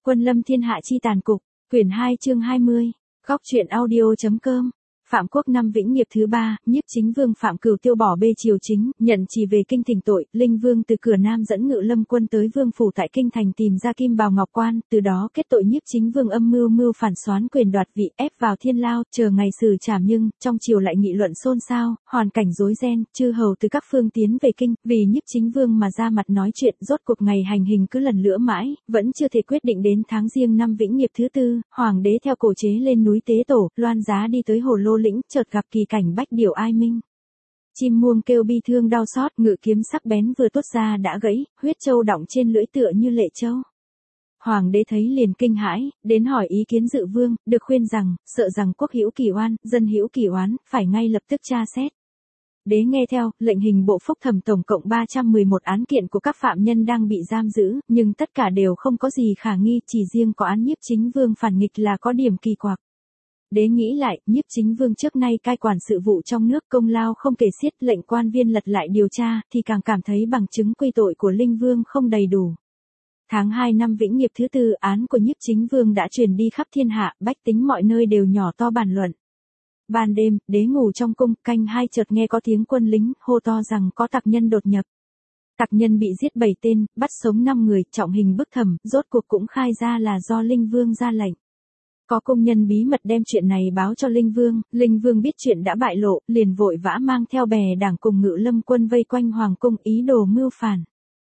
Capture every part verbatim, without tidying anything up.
Quân lâm thiên hạ chi tàn cục, quyển hai chương hai mươi, góc truyện audio.com. Phạm Quốc năm Vĩnh Nghiệp thứ ba, Nhiếp Chính Vương Phạm Cửu Tiêu bỏ bê triều chính, nhận chỉ về kinh thỉnh tội, Linh Vương từ cửa Nam dẫn Ngự Lâm quân tới Vương phủ tại kinh thành tìm ra Kim Bào Ngọc Quan, từ đó kết tội Nhiếp Chính Vương âm mưu mưu phản soán quyền đoạt vị, ép vào thiên lao, chờ ngày xử trảm, nhưng trong triều lại nghị luận xôn xao, hoàn cảnh rối ren, chư hầu từ các phương tiến về kinh, vì Nhiếp Chính Vương mà ra mặt nói chuyện, rốt cuộc ngày hành hình cứ lần lữa mãi, vẫn chưa thể quyết định. Đến tháng Giêng năm Vĩnh Nghiệp thứ tư, hoàng đế theo cổ chế lên núi Tế Tổ, loan giá đi tới Hồ Lô lĩnh, chợt gặp kỳ cảnh bách điểu ai minh. Chim muông kêu bi thương đau xót, ngự kiếm sắc bén vừa tuốt ra đã gãy, huyết châu đọng trên lưỡi tựa như lệ châu. Hoàng đế thấy liền kinh hãi, đến hỏi ý kiến Dự Vương, được khuyên rằng, sợ rằng quốc hữu kỳ oan, dân hữu kỳ oán, phải ngay lập tức tra xét. Đế nghe theo, lệnh hình bộ phúc thẩm tổng cộng ba trăm mười một án kiện của các phạm nhân đang bị giam giữ, nhưng tất cả đều không có gì khả nghi, chỉ riêng có án Nhiếp Chính Vương phản nghịch là có điểm kỳ quặc. Đế nghĩ lại, Nhiếp Chính Vương trước nay cai quản sự vụ trong nước công lao không kể xiết, lệnh quan viên lật lại điều tra, thì càng cảm thấy bằng chứng quy tội của Linh Vương không đầy đủ. Tháng hai năm Vĩnh Nghiệp thứ tư, án của Nhiếp Chính Vương đã truyền đi khắp thiên hạ, bách tính mọi nơi đều nhỏ to bàn luận. Ban đêm, đế ngủ trong cung, canh hai chợt nghe có tiếng quân lính hô to rằng có tặc nhân đột nhập. Tặc nhân bị giết bảy tên, bắt sống năm người, trọng hình bức thẩm, rốt cuộc cũng khai ra là do Linh Vương ra lệnh. Có công nhân bí mật đem chuyện này báo cho Linh Vương, Linh Vương biết chuyện đã bại lộ, liền vội vã mang theo bè đảng cùng Ngự Lâm quân vây quanh hoàng cung, ý đồ mưu phản.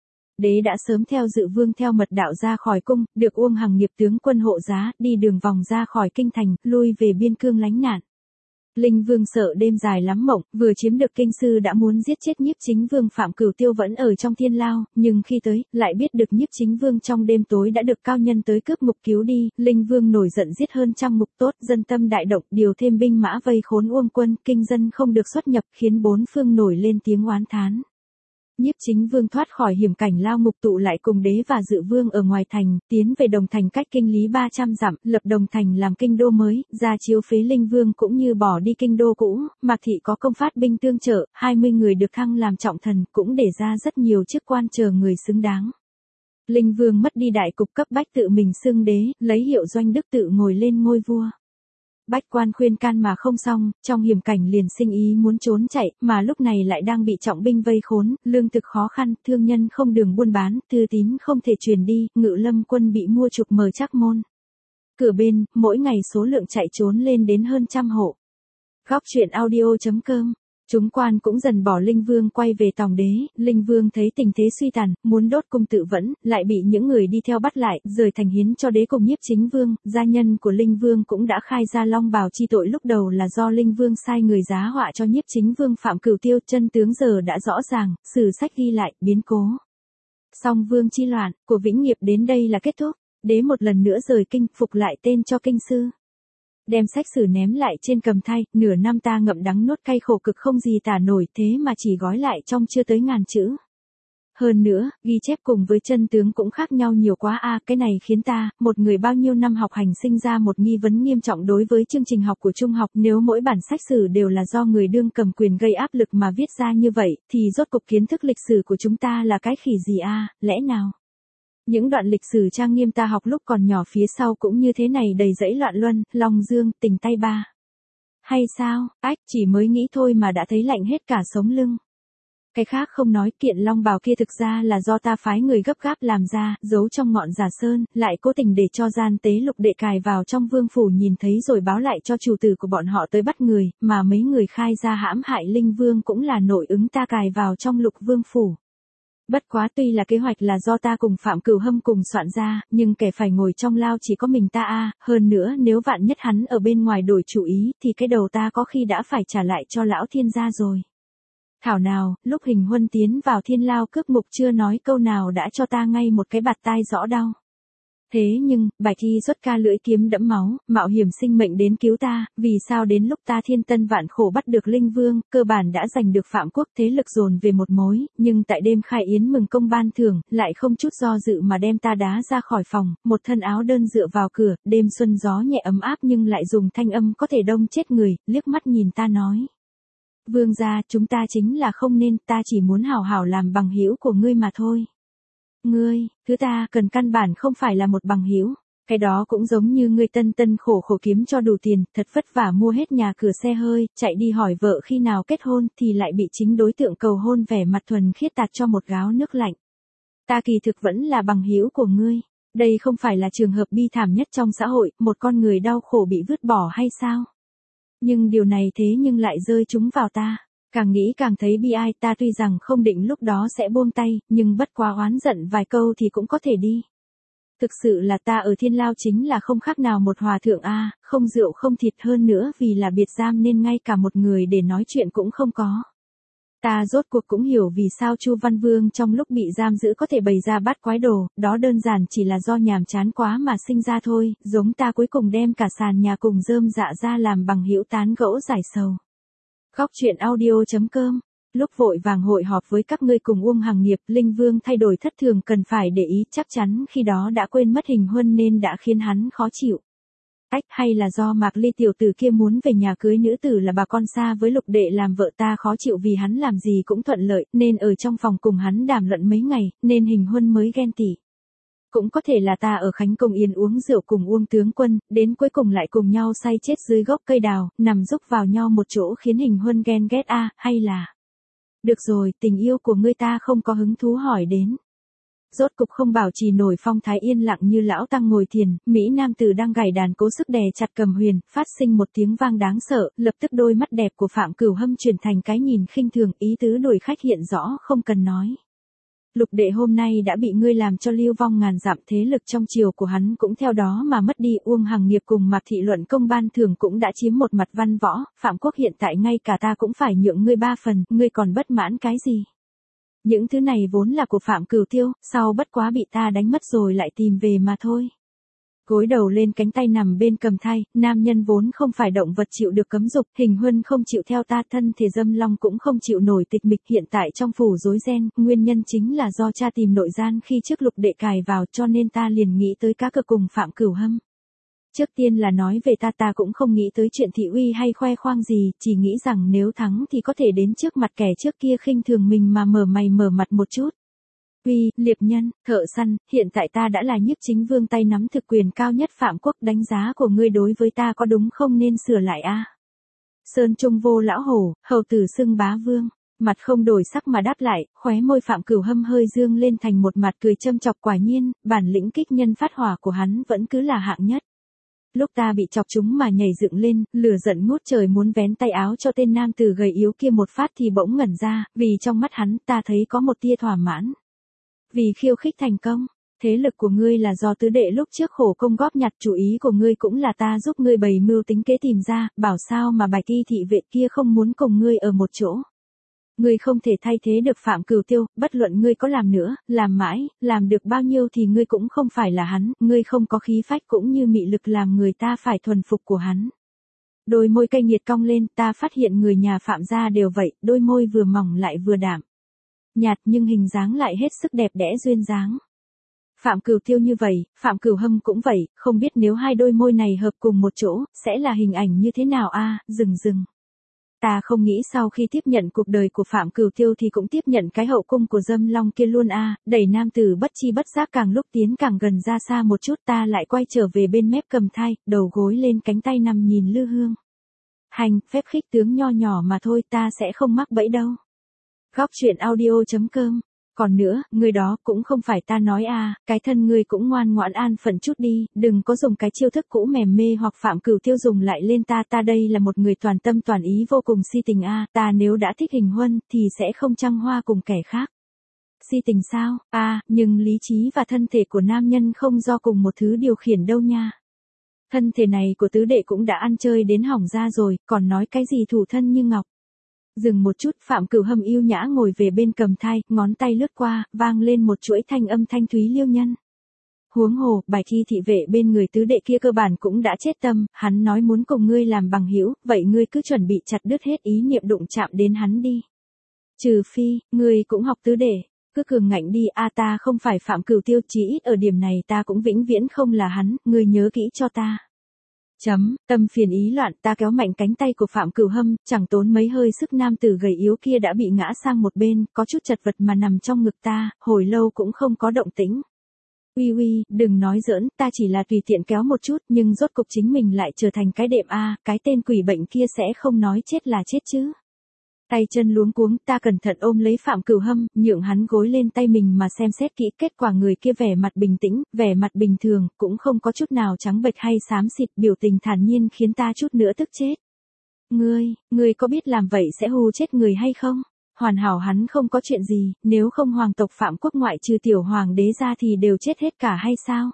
Đế đã sớm theo Dự Vương theo mật đạo ra khỏi cung, được Uông Hằng nghiệp tướng quân hộ giá, đi đường vòng ra khỏi kinh thành, lui về biên cương lánh nạn. Linh Vương sợ đêm dài lắm mộng, vừa chiếm được kinh sư đã muốn giết chết Nhiếp Chính Vương Phạm Cửu Tiêu vẫn ở trong thiên lao, nhưng khi tới, lại biết được Nhiếp Chính Vương trong đêm tối đã được cao nhân tới cướp ngục cứu đi, Linh Vương nổi giận giết hơn trăm ngục tốt, dân tâm đại động, điều thêm binh mã vây khốn Uông quân, kinh dân không được xuất nhập, khiến bốn phương nổi lên tiếng oán thán. Nhiếp Chính Vương thoát khỏi hiểm cảnh lao ngục tụ lại cùng đế và Dự Vương ở ngoài thành, tiến về Đồng Thành cách kinh lý ba trăm dặm, lập Đồng Thành làm kinh đô mới, ra chiếu phế Linh Vương cũng như bỏ đi kinh đô cũ, Mạc thị có công phát binh tương trợ, hai mươi người được thăng làm trọng thần, cũng để ra rất nhiều chức quan chờ người xứng đáng. Linh Vương mất đi đại cục, cấp bách tự mình xưng đế, lấy hiệu Doanh Đức tự ngồi lên ngôi vua. Bách quan khuyên can mà không xong, trong hiểm cảnh liền sinh ý muốn trốn chạy, mà lúc này lại đang bị trọng binh vây khốn, lương thực khó khăn, thương nhân không đường buôn bán, thư tín không thể truyền đi, Ngự Lâm quân bị mua trục mở trắc môn. Cửa bên, mỗi ngày số lượng chạy trốn lên đến hơn trăm hộ. Góc truyện audio.com. Chúng quan cũng dần bỏ Linh Vương quay về Tòng đế, Linh Vương thấy tình thế suy tàn, muốn đốt cung tự vẫn, lại bị những người đi theo bắt lại, rời thành hiến cho đế cùng Nhiếp Chính Vương, gia nhân của Linh Vương cũng đã khai ra long bào chi tội lúc đầu là do Linh Vương sai người giá họa cho Nhiếp Chính Vương Phạm Cửu Tiêu, chân tướng giờ đã rõ ràng, sử sách ghi lại, biến cố. Song Vương chi loạn, của Vĩnh Nghiệp đến đây là kết thúc, đế một lần nữa rời kinh, phục lại tên cho kinh sư. Đem sách sử ném lại trên cầm thay, nửa năm ta ngậm đắng nuốt cay khổ cực không gì tả nổi, thế mà chỉ gói lại trong chưa tới ngàn chữ. Hơn nữa, ghi chép cùng với chân tướng cũng khác nhau nhiều quá a, cái này khiến ta, một người bao nhiêu năm học hành sinh ra một nghi vấn nghiêm trọng đối với chương trình học của trung học, nếu mỗi bản sách sử đều là do người đương cầm quyền gây áp lực mà viết ra như vậy, thì rốt cuộc kiến thức lịch sử của chúng ta là cái khỉ gì a, lẽ nào? Những đoạn lịch sử trang nghiêm ta học lúc còn nhỏ phía sau cũng như thế này đầy rẫy loạn luân, Long Dương, tình tay ba. Hay sao, ách, chỉ mới nghĩ thôi mà đã thấy lạnh hết cả sống lưng. Cái khác không nói, kiện long bào kia thực ra là do ta phái người gấp gáp làm ra, giấu trong ngọn giả sơn, lại cố tình để cho gian tế lục đệ cài vào trong vương phủ nhìn thấy rồi báo lại cho chủ tử của bọn họ tới bắt người, mà mấy người khai ra hãm hại Linh Vương cũng là nội ứng ta cài vào trong lục vương phủ. Bất quá tuy là kế hoạch là do ta cùng Phạm Cửu Hâm cùng soạn ra, nhưng kẻ phải ngồi trong lao chỉ có mình ta a, hơn nữa nếu vạn nhất hắn ở bên ngoài đổi chủ ý, thì cái đầu ta có khi đã phải trả lại cho lão thiên gia rồi. Thảo nào, lúc Hình Huân tiến vào thiên lao cướp ngục chưa nói câu nào đã cho ta ngay một cái bạt tai rõ đau. Thế nhưng, Bạch Thi xuất ca lưỡi kiếm đẫm máu, mạo hiểm sinh mệnh đến cứu ta, vì sao đến lúc ta thiên tân vạn khổ bắt được Linh Vương, cơ bản đã giành được Phạm Quốc, thế lực dồn về một mối, nhưng tại đêm khai yến mừng công ban thưởng, lại không chút do dự mà đem ta đá ra khỏi phòng, một thân áo đơn dựa vào cửa, đêm xuân gió nhẹ ấm áp nhưng lại dùng thanh âm có thể đông chết người, liếc mắt nhìn ta nói. Vương gia, chúng ta chính là không nên, ta chỉ muốn hảo hảo làm bằng hữu của ngươi mà thôi. Ngươi, thứ ta cần căn bản không phải là một bằng hữu. Cái đó cũng giống như ngươi tân tân khổ khổ kiếm cho đủ tiền, thật vất vả mua hết nhà cửa xe hơi, chạy đi hỏi vợ khi nào kết hôn thì lại bị chính đối tượng cầu hôn vẻ mặt thuần khiết tạt cho một gáo nước lạnh. Ta kỳ thực vẫn là bằng hữu của ngươi. Đây không phải là trường hợp bi thảm nhất trong xã hội, một con người đau khổ bị vứt bỏ hay sao? Nhưng điều này thế nhưng lại rơi trúng vào ta. Càng nghĩ càng thấy bi ai, ta tuy rằng không định lúc đó sẽ buông tay, nhưng bất quá oán giận vài câu thì cũng có thể đi. Thực sự là ta ở thiên lao chính là không khác nào một hòa thượng a, không rượu không thịt, hơn nữa vì là biệt giam nên ngay cả một người để nói chuyện cũng không có. Ta rốt cuộc cũng hiểu vì sao Chu Văn Vương trong lúc bị giam giữ có thể bày ra bát quái đồ, đó đơn giản chỉ là do nhàm chán quá mà sinh ra thôi, giống ta cuối cùng đem cả sàn nhà cùng rơm dạ ra làm bằng hữu tán gẫu giải sầu. Góc truyện audio chấm com. Lúc vội vàng hội họp với các ngươi cùng Uông Hằng Nghiệp, Linh Vương thay đổi thất thường cần phải để ý, chắc chắn khi đó đã quên mất hình huân nên đã khiến hắn khó chịu. Ách, hay là do Mạc Ly tiểu tử kia muốn về nhà cưới nữ tử là bà con xa với Lục đệ làm vợ, ta khó chịu vì hắn làm gì cũng thuận lợi, nên ở trong phòng cùng hắn đàm luận mấy ngày, nên hình huân mới ghen tị. Cũng có thể là ta ở Khánh Công Yên uống rượu cùng Uông tướng quân, đến cuối cùng lại cùng nhau say chết dưới gốc cây đào, nằm rúc vào nhau một chỗ khiến hình huân ghen ghét a, hay là... Được rồi, tình yêu của ngươi ta không có hứng thú hỏi đến. Rốt cục không bảo trì nổi phong thái yên lặng như lão tăng ngồi thiền, Mỹ nam tử đang gảy đàn cố sức đè chặt cầm huyền, phát sinh một tiếng vang đáng sợ, lập tức đôi mắt đẹp của Phạm Cửu Hâm chuyển thành cái nhìn khinh thường, ý tứ đuổi khách hiện rõ không cần nói. Lục đệ hôm nay đã bị ngươi làm cho lưu vong ngàn dặm, thế lực trong triều của hắn cũng theo đó mà mất đi. Uông Hằng Nghiệp cùng Mạc Thị luận công ban thưởng cũng đã chiếm một mặt văn võ, Phạm Quốc hiện tại ngay cả ta cũng phải nhượng ngươi ba phần, ngươi còn bất mãn cái gì? Những thứ này vốn là của Phạm Cửu Tiêu, sau bất quá bị ta đánh mất rồi lại tìm về mà thôi. Gối đầu lên cánh tay nằm bên cầm thai, nam nhân vốn không phải động vật chịu được cấm dục, hình huân không chịu theo ta, thân thể Dâm Long cũng không chịu nổi tịch mịch, hiện tại trong phủ rối ren, nguyên nhân chính là do cha tìm nội gian khi trước Lục đệ cài vào, cho nên ta liền nghĩ tới cá cược cùng Phạm Cửu Hâm. Trước tiên là nói về ta, ta cũng không nghĩ tới chuyện thị uy hay khoe khoang gì, chỉ nghĩ rằng nếu thắng thì có thể đến trước mặt kẻ trước kia khinh thường mình mà mở mày mở mặt một chút. Uy, liệp nhân, thợ săn, hiện tại ta đã là nhiếp chính vương tay nắm thực quyền cao nhất Phạm Quốc, đánh giá của ngươi đối với ta có đúng không nên sửa lại a? À? Sơn Trung vô lão hổ, hầu tử xưng bá vương, mặt không đổi sắc mà đáp lại, khóe môi Phạm Cửu Hâm hơi dương lên thành một mặt cười châm chọc, quả nhiên, bản lĩnh kích nhân phát hỏa của hắn vẫn cứ là hạng nhất. Lúc ta bị chọc chúng mà nhảy dựng lên, lửa giận ngút trời muốn vén tay áo cho tên nam tử gầy yếu kia một phát thì bỗng ngẩn ra, vì trong mắt hắn ta thấy có một tia thỏa mãn. Vì khiêu khích thành công, thế lực của ngươi là do tứ đệ lúc trước khổ công góp nhặt, chủ ý của ngươi cũng là ta giúp ngươi bày mưu tính kế tìm ra, bảo sao mà Bạch Y thị vệ kia không muốn cùng ngươi ở một chỗ. Ngươi không thể thay thế được Phạm Cửu Tiêu, bất luận ngươi có làm nữa, làm mãi, làm được bao nhiêu thì ngươi cũng không phải là hắn, ngươi không có khí phách cũng như mị lực làm người ta phải thuần phục của hắn. Đôi môi cay nghiệt cong lên, ta phát hiện người nhà Phạm gia đều vậy, đôi môi vừa mỏng lại vừa đạm. Nhạt nhưng hình dáng lại hết sức đẹp đẽ duyên dáng. Phạm Cửu Tiêu như vậy, Phạm Cửu Hâm cũng vậy, không biết nếu hai đôi môi này hợp cùng một chỗ, sẽ là hình ảnh như thế nào a? À, dừng dừng. Ta không nghĩ sau khi tiếp nhận cuộc đời của Phạm Cửu Tiêu thì cũng tiếp nhận cái hậu cung của Dâm Long kia luôn a. À, đẩy nam tử bất chi bất giác càng lúc tiến càng gần ra xa một chút, ta lại quay trở về bên mép cầm thai, đầu gối lên cánh tay nằm nhìn Lư Hương. Hành, phép khích tướng nho nhỏ mà thôi, ta sẽ không mắc bẫy đâu. Góc truyện audio chấm com. Còn nữa, người đó cũng không phải ta nói à, cái thân ngươi cũng ngoan ngoãn an phận chút đi, đừng có dùng cái chiêu thức cũ mềm mê hoặc Phạm Cửu Tiêu dùng lại lên ta, ta đây là một người toàn tâm toàn ý vô cùng si tình a, à, ta nếu đã thích hình huân thì sẽ không trăng hoa cùng kẻ khác. Si tình sao? À, nhưng lý trí và thân thể của nam nhân không do cùng một thứ điều khiển đâu nha. Thân thể này của tứ đệ cũng đã ăn chơi đến hỏng ra rồi, còn nói cái gì thủ thân như ngọc. Dừng một chút, Phạm Cửu Hâm yêu nhã ngồi về bên cầm thai, ngón tay lướt qua, vang lên một chuỗi thanh âm thanh thúy liêu nhân. Huống hồ, Bạch Y thị vệ bên người tứ đệ kia cơ bản cũng đã chết tâm, hắn nói muốn cùng ngươi làm bằng hữu, vậy ngươi cứ chuẩn bị chặt đứt hết ý niệm đụng chạm đến hắn đi. Trừ phi, ngươi cũng học tứ đệ, cứ cường ngạnh đi, a à, ta không phải Phạm Cửu Tiêu, chỉ ít ở điểm này ta cũng vĩnh viễn không là hắn, ngươi nhớ kỹ cho ta. Chấm, tâm phiền ý loạn, ta kéo mạnh cánh tay của Phạm Cửu Hâm, chẳng tốn mấy hơi sức, nam tử gầy yếu kia đã bị ngã sang một bên, có chút chật vật mà nằm trong ngực ta, hồi lâu cũng không có động tĩnh. Uy uy, đừng nói giỡn, ta chỉ là tùy tiện kéo một chút, nhưng rốt cục chính mình lại trở thành cái đệm a, cái tên quỷ bệnh kia sẽ không nói chết là chết chứ. Tay chân luống cuống, ta cẩn thận ôm lấy Phạm Cửu Hâm, nhượng hắn gối lên tay mình mà xem xét kỹ, kết quả người kia vẻ mặt bình tĩnh, vẻ mặt bình thường, cũng không có chút nào trắng bệch hay xám xịt, biểu tình thản nhiên khiến ta chút nữa tức chết. Ngươi, ngươi có biết làm vậy sẽ hù chết người hay không? Hoàn hảo hắn không có chuyện gì, nếu không hoàng tộc Phạm Quốc ngoại trừ tiểu hoàng đế ra thì đều chết hết cả hay sao?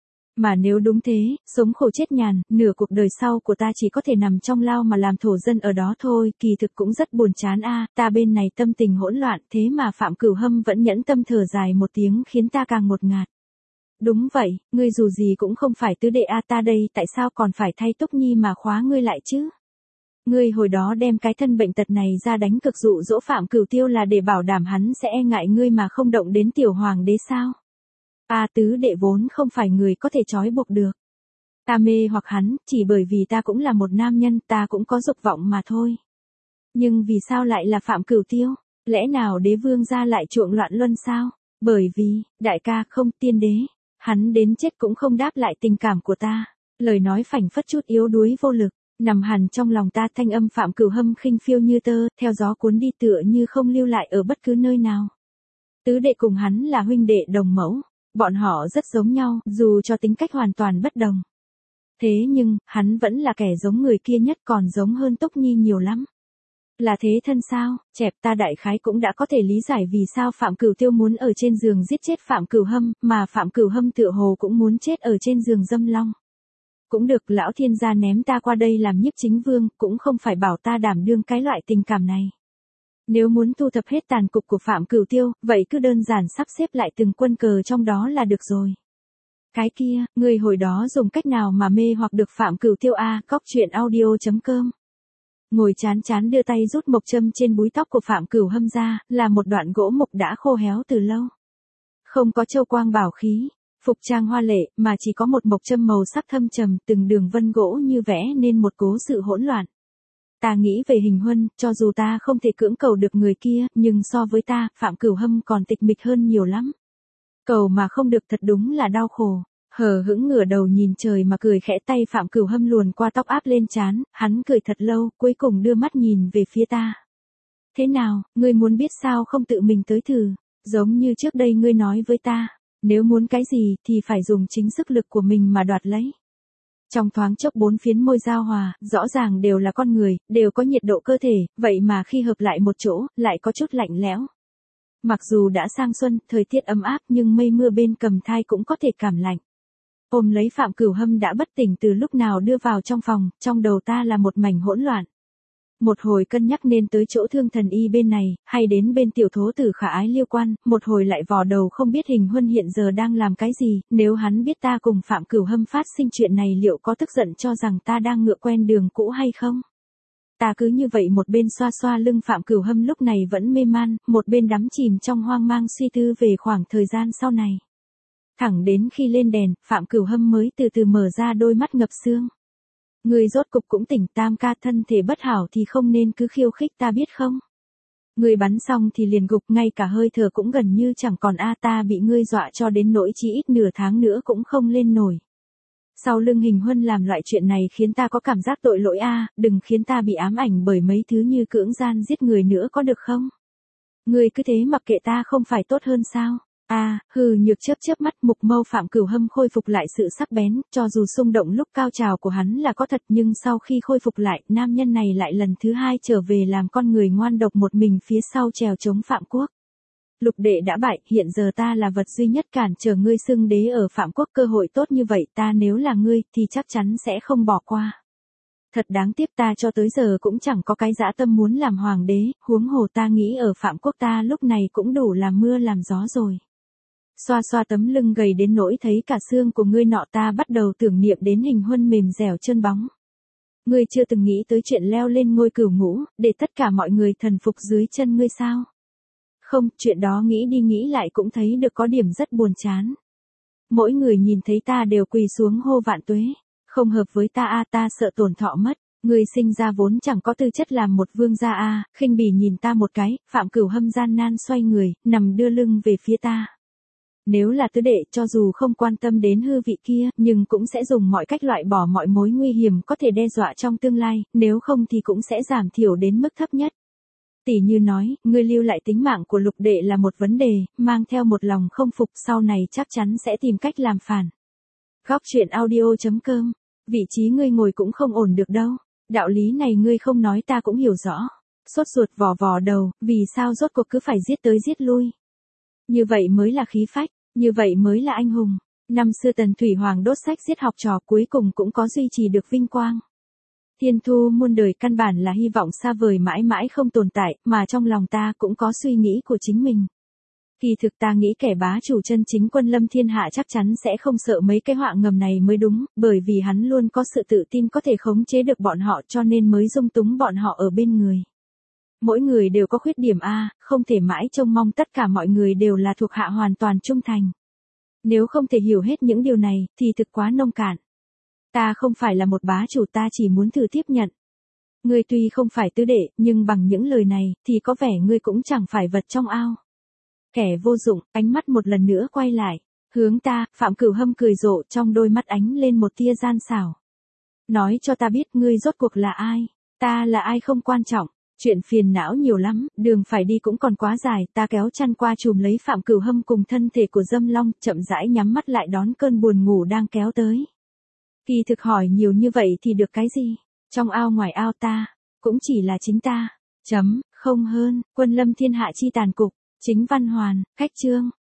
Mà nếu đúng thế, sống khổ chết nhàn, nửa cuộc đời sau của ta chỉ có thể nằm trong lao mà làm thổ dân ở đó thôi, kỳ thực cũng rất buồn chán a, ta bên này tâm tình hỗn loạn, thế mà Phạm Cửu Hâm vẫn nhẫn tâm thở dài một tiếng khiến ta càng ngột ngạt. Đúng vậy, ngươi dù gì cũng không phải tứ đệ a, ta đây tại sao còn phải thay Túc Nhi mà khóa ngươi lại chứ? Ngươi hồi đó đem cái thân bệnh tật này ra đánh cực dụ dỗ Phạm Cửu Tiêu là để bảo đảm hắn sẽ e ngại ngươi mà không động đến tiểu hoàng đế sao? A tứ đệ vốn không phải người có thể trói buộc được. Ta mê hoặc hắn, chỉ bởi vì ta cũng là một nam nhân, ta cũng có dục vọng mà thôi. Nhưng vì sao lại là Phạm Cửu Tiêu? Lẽ nào đế vương gia lại chuộng loạn luân sao? Bởi vì, đại ca không tiên đế. Hắn đến chết cũng không đáp lại tình cảm của ta. Lời nói phảnh phất chút yếu đuối vô lực. Nằm hẳn trong lòng ta, thanh âm Phạm Cửu Hâm khinh phiêu như tơ, theo gió cuốn đi tựa như không lưu lại ở bất cứ nơi nào. Tứ đệ cùng hắn là huynh đệ đồng mẫu. Bọn họ rất giống nhau, dù cho tính cách hoàn toàn bất đồng. Thế nhưng, hắn vẫn là kẻ giống người kia nhất, còn giống hơn Túc Nhi nhiều lắm. Là thế thân sao? Chẹp, ta đại khái cũng đã có thể lý giải vì sao Phạm Cửu Tiêu muốn ở trên giường giết chết Phạm Cửu Hâm, mà Phạm Cửu Hâm tựa hồ cũng muốn chết ở trên giường Dâm Long. Cũng được, lão thiên gia ném ta qua đây làm nhiếp chính vương, cũng không phải bảo ta đảm đương cái loại tình cảm này. Nếu muốn thu thập hết tàn cục của Phạm Cửu Tiêu, vậy cứ đơn giản sắp xếp lại từng quân cờ trong đó là được rồi. Cái kia, người hồi đó dùng cách nào mà mê hoặc được Phạm Cửu Tiêu a? Cóc truyện audio chấm com. Ngồi chán chán đưa tay rút mộc châm trên búi tóc của Phạm Cửu Hâm ra, là một đoạn gỗ mục đã khô héo từ lâu. Không có châu quang bảo khí, phục trang hoa lệ, mà chỉ có một mộc châm màu sắc thâm trầm, từng đường vân gỗ như vẽ nên một cố sự hỗn loạn. Ta nghĩ về Hình Huân, cho dù ta không thể cưỡng cầu được người kia, nhưng so với ta, Phạm Cửu Hâm còn tịch mịch hơn nhiều lắm. Cầu mà không được thật đúng là đau khổ. Hờ hững ngửa đầu nhìn trời mà cười khẽ, tay Phạm Cửu Hâm luồn qua tóc áp lên trán, hắn cười thật lâu, cuối cùng đưa mắt nhìn về phía ta. Thế nào, ngươi muốn biết sao không tự mình tới thử, giống như trước đây ngươi nói với ta, nếu muốn cái gì thì phải dùng chính sức lực của mình mà đoạt lấy. Trong thoáng chốc bốn phiến môi giao hòa, rõ ràng đều là con người, đều có nhiệt độ cơ thể, vậy mà khi hợp lại một chỗ, lại có chút lạnh lẽo. Mặc dù đã sang xuân, thời tiết ấm áp nhưng mây mưa bên cầm thai cũng có thể cảm lạnh. Ôm lấy Phạm Cửu Hâm đã bất tỉnh từ lúc nào đưa vào trong phòng, trong đầu ta là một mảnh hỗn loạn. Một hồi cân nhắc nên tới chỗ Thương Thần Y bên này, hay đến bên tiểu thố tử Khả Ái Liêu Quan, một hồi lại vò đầu không biết Hình Huân hiện giờ đang làm cái gì, nếu hắn biết ta cùng Phạm Cửu Hâm phát sinh chuyện này liệu có tức giận cho rằng ta đang ngựa quen đường cũ hay không? Ta cứ như vậy một bên xoa xoa lưng Phạm Cửu Hâm lúc này vẫn mê man, một bên đắm chìm trong hoang mang suy tư về khoảng thời gian sau này. Thẳng đến khi lên đèn, Phạm Cửu Hâm mới từ từ mở ra đôi mắt ngập sương. Ngươi rốt cục cũng tỉnh, Tam ca, thân thể bất hảo thì không nên cứ khiêu khích ta biết không? Ngươi bắn xong thì liền gục, ngay cả hơi thở cũng gần như chẳng còn a, ta bị ngươi dọa cho đến nỗi chỉ ít nửa tháng nữa cũng không lên nổi. Sau lưng Hình Huân làm loại chuyện này khiến ta có cảm giác tội lỗi a, đừng khiến ta bị ám ảnh bởi mấy thứ như cưỡng gian giết người nữa có được không? Ngươi cứ thế mặc kệ ta không phải tốt hơn sao? A, à, hừ, nhược chớp chớp mắt, mục mâu Phạm Cửu Hâm khôi phục lại sự sắc bén, cho dù xung động lúc cao trào của hắn là có thật nhưng sau khi khôi phục lại, nam nhân này lại lần thứ hai trở về làm con người ngoan độc một mình phía sau trèo chống Phạm Quốc. Lục đệ đã bại, hiện giờ ta là vật duy nhất cản trở ngươi xưng đế ở Phạm Quốc, cơ hội tốt như vậy ta nếu là ngươi thì chắc chắn sẽ không bỏ qua. Thật đáng tiếc, ta cho tới giờ cũng chẳng có cái dã tâm muốn làm hoàng đế, huống hồ ta nghĩ ở Phạm Quốc ta lúc này cũng đủ làm mưa làm gió rồi. Xoa xoa tấm lưng gầy đến nỗi thấy cả xương của ngươi nọ, ta bắt đầu tưởng niệm đến Hình Huân mềm dẻo chân bóng. Ngươi chưa từng nghĩ tới chuyện leo lên ngôi cửu ngũ, để tất cả mọi người thần phục dưới chân ngươi sao? Không, chuyện đó nghĩ đi nghĩ lại cũng thấy được có điểm rất buồn chán. Mỗi người nhìn thấy ta đều quỳ xuống hô vạn tuế. Không hợp với ta a, ta sợ tổn thọ mất. Ngươi sinh ra vốn chẳng có tư chất làm một vương gia a, khinh bỉ nhìn ta một cái, Phạm Cửu Hâm gian nan xoay người, nằm đưa lưng về phía ta. Nếu là tứ đệ cho dù không quan tâm đến hư vị kia, nhưng cũng sẽ dùng mọi cách loại bỏ mọi mối nguy hiểm có thể đe dọa trong tương lai, nếu không thì cũng sẽ giảm thiểu đến mức thấp nhất. Tỷ như nói, ngươi lưu lại tính mạng của lục đệ là một vấn đề, mang theo một lòng không phục sau này chắc chắn sẽ tìm cách làm phản. Góc truyện audio chấm com. Vị trí ngươi ngồi cũng không ổn được đâu. Đạo lý này ngươi không nói ta cũng hiểu rõ. Sốt ruột vò vò đầu, vì sao rốt cuộc cứ phải giết tới giết lui. Như vậy mới là khí phách, như vậy mới là anh hùng. Năm xưa Tần Thủy Hoàng đốt sách giết học trò cuối cùng cũng có duy trì được vinh quang. Thiên thu muôn đời căn bản là hy vọng xa vời mãi mãi không tồn tại, mà trong lòng ta cũng có suy nghĩ của chính mình. Kỳ thực ta nghĩ kẻ bá chủ chân chính quân lâm thiên hạ chắc chắn sẽ không sợ mấy cái họa ngầm này mới đúng, bởi vì hắn luôn có sự tự tin có thể khống chế được bọn họ cho nên mới dung túng bọn họ ở bên người. Mỗi người đều có khuyết điểm A, không thể mãi trông mong tất cả mọi người đều là thuộc hạ hoàn toàn trung thành. Nếu không thể hiểu hết những điều này, thì thực quá nông cạn. Ta không phải là một bá chủ, ta chỉ muốn thử tiếp nhận. Ngươi tuy không phải tứ đệ, nhưng bằng những lời này, thì có vẻ ngươi cũng chẳng phải vật trong ao. Kẻ vô dụng, ánh mắt một lần nữa quay lại. Hướng ta, Phạm Cửu Hâm cười rộ trong đôi mắt ánh lên một tia gian xảo. Nói cho ta biết ngươi rốt cuộc là ai. Ta là ai không quan trọng. Chuyện phiền não nhiều lắm, đường phải đi cũng còn quá dài, ta kéo chăn qua chùm lấy Phạm Cửu Hâm cùng thân thể của Dâm Long, chậm rãi nhắm mắt lại đón cơn buồn ngủ đang kéo tới. Kỳ thực hỏi nhiều như vậy thì được cái gì? Trong ao ngoài ao ta, cũng chỉ là chính ta. Chấm, không hơn, quân lâm thiên hạ chi tàn cục, chính văn hoàn, khách chương.